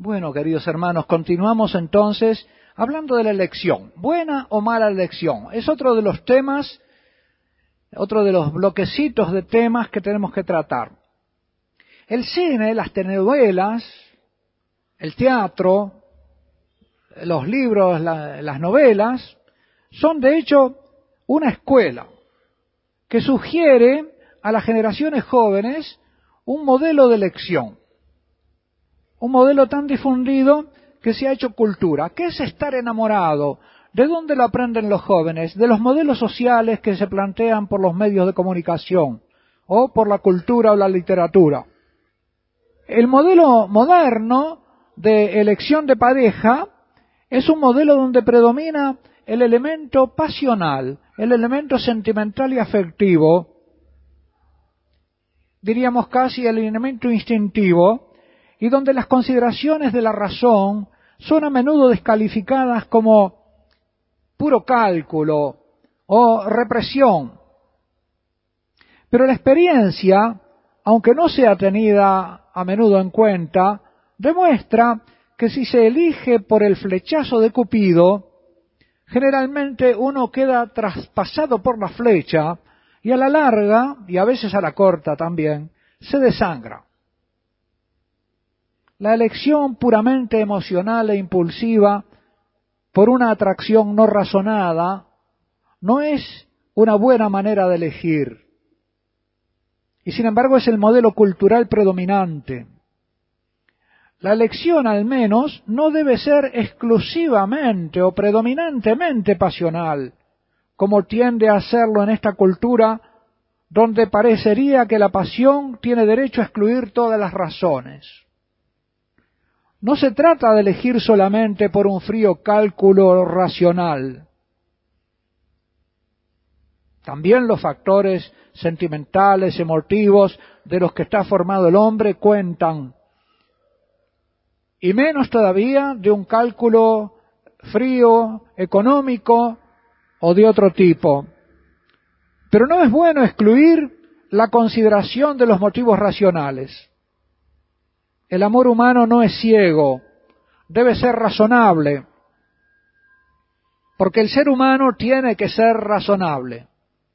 Bueno, queridos hermanos, continuamos entonces hablando de la elección. ¿Buena o mala elección? Es otro de los temas, otro de los bloquecitos de temas que tenemos que tratar. El cine, las telenovelas, el teatro, los libros, las novelas, son de hecho una escuela que sugiere a las generaciones jóvenes un modelo de elección. Un modelo tan difundido que se ha hecho cultura. ¿Qué es estar enamorado? ¿De dónde lo aprenden los jóvenes? De los modelos sociales que se plantean por los medios de comunicación o por la cultura o la literatura. El modelo moderno de elección de pareja es un modelo donde predomina el elemento pasional, el elemento sentimental y afectivo, diríamos casi el elemento instintivo, y donde las consideraciones de la razón son a menudo descalificadas como puro cálculo o represión. Pero la experiencia, aunque no sea tenida a menudo en cuenta, demuestra que si se elige por el flechazo de Cupido, generalmente uno queda traspasado por la flecha y a la larga, y a veces a la corta también, se desangra. La elección puramente emocional e impulsiva por una atracción no razonada no es una buena manera de elegir. Y sin embargo es el modelo cultural predominante. La elección, al menos, no debe ser exclusivamente o predominantemente pasional, como tiende a serlo en esta cultura, donde parecería que la pasión tiene derecho a excluir todas las razones. No se trata de elegir solamente por un frío cálculo racional. También los factores sentimentales, emotivos, de los que está formado el hombre cuentan. Y menos todavía de un cálculo frío, económico o de otro tipo. Pero no es bueno excluir la consideración de los motivos racionales. El amor humano no es ciego, debe ser razonable, porque el ser humano tiene que ser razonable.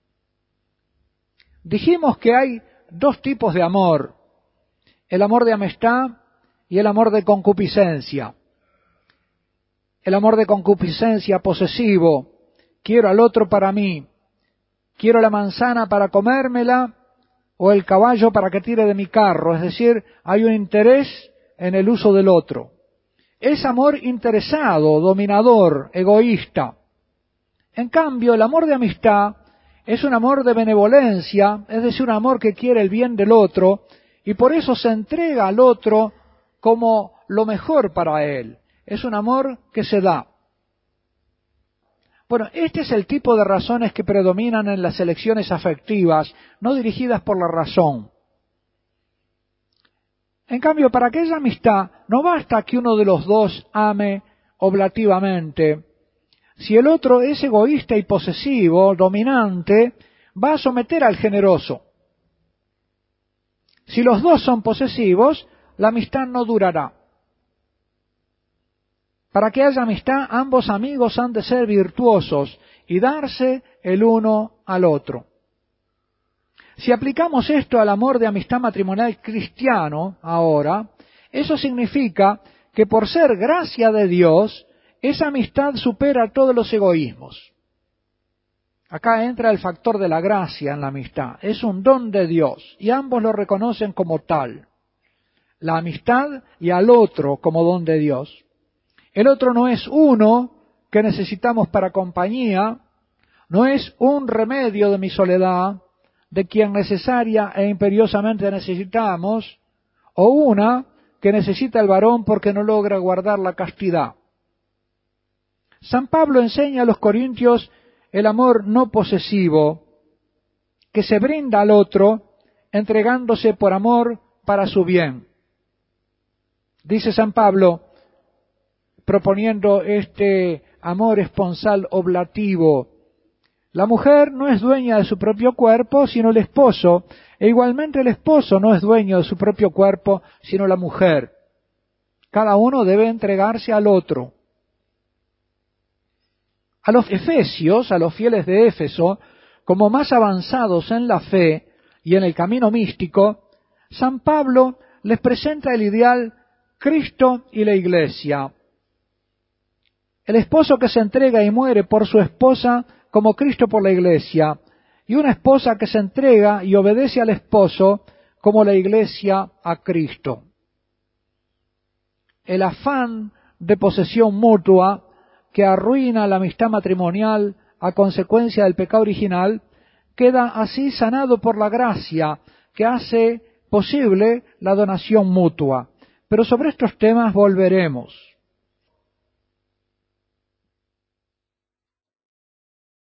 Dijimos que hay dos tipos de amor, el amor de amistad y el amor de concupiscencia. El amor de concupiscencia posesivo, quiero al otro para mí, quiero la manzana para comérmela o el caballo para que tire de mi carro, es decir, hay un interés en el uso del otro. Es amor interesado, dominador, egoísta. En cambio, el amor de amistad es un amor de benevolencia, es decir, un amor que quiere el bien del otro y por eso se entrega al otro como lo mejor para él. Es un amor que se da. Bueno, este es el tipo de razones que predominan en las elecciones afectivas, no dirigidas por la razón. En cambio, para aquella amistad no basta que uno de los dos ame oblativamente. Si el otro es egoísta y posesivo, dominante, va a someter al generoso. Si los dos son posesivos, la amistad no durará. Para que haya amistad, ambos amigos han de ser virtuosos y darse el uno al otro. Si aplicamos esto al amor de amistad matrimonial cristiano ahora, eso significa que por ser gracia de Dios, esa amistad supera todos los egoísmos. Acá entra el factor de la gracia en la amistad. Es un don de Dios y ambos lo reconocen como tal. La amistad y al otro como don de Dios. El otro no es uno que necesitamos para compañía, no es un remedio de mi soledad, de quien necesaria e imperiosamente necesitamos, o una que necesita el varón porque no logra guardar la castidad. San Pablo enseña a los corintios el amor no posesivo, que se brinda al otro entregándose por amor para su bien. Dice San Pablo, proponiendo este amor esponsal oblativo. La mujer no es dueña de su propio cuerpo, sino el esposo, e igualmente el esposo no es dueño de su propio cuerpo, sino la mujer. cada uno debe entregarse al otro. A los efesios, a los fieles de Éfeso, como más avanzados en la fe y en el camino místico, San Pablo les presenta el ideal Cristo y la Iglesia. El esposo que se entrega y muere por su esposa como Cristo por la Iglesia, y una esposa que se entrega y obedece al esposo como la Iglesia a Cristo. El afán de posesión mutua que arruina la amistad matrimonial a consecuencia del pecado original queda así sanado por la gracia que hace posible la donación mutua. Pero sobre estos temas volveremos.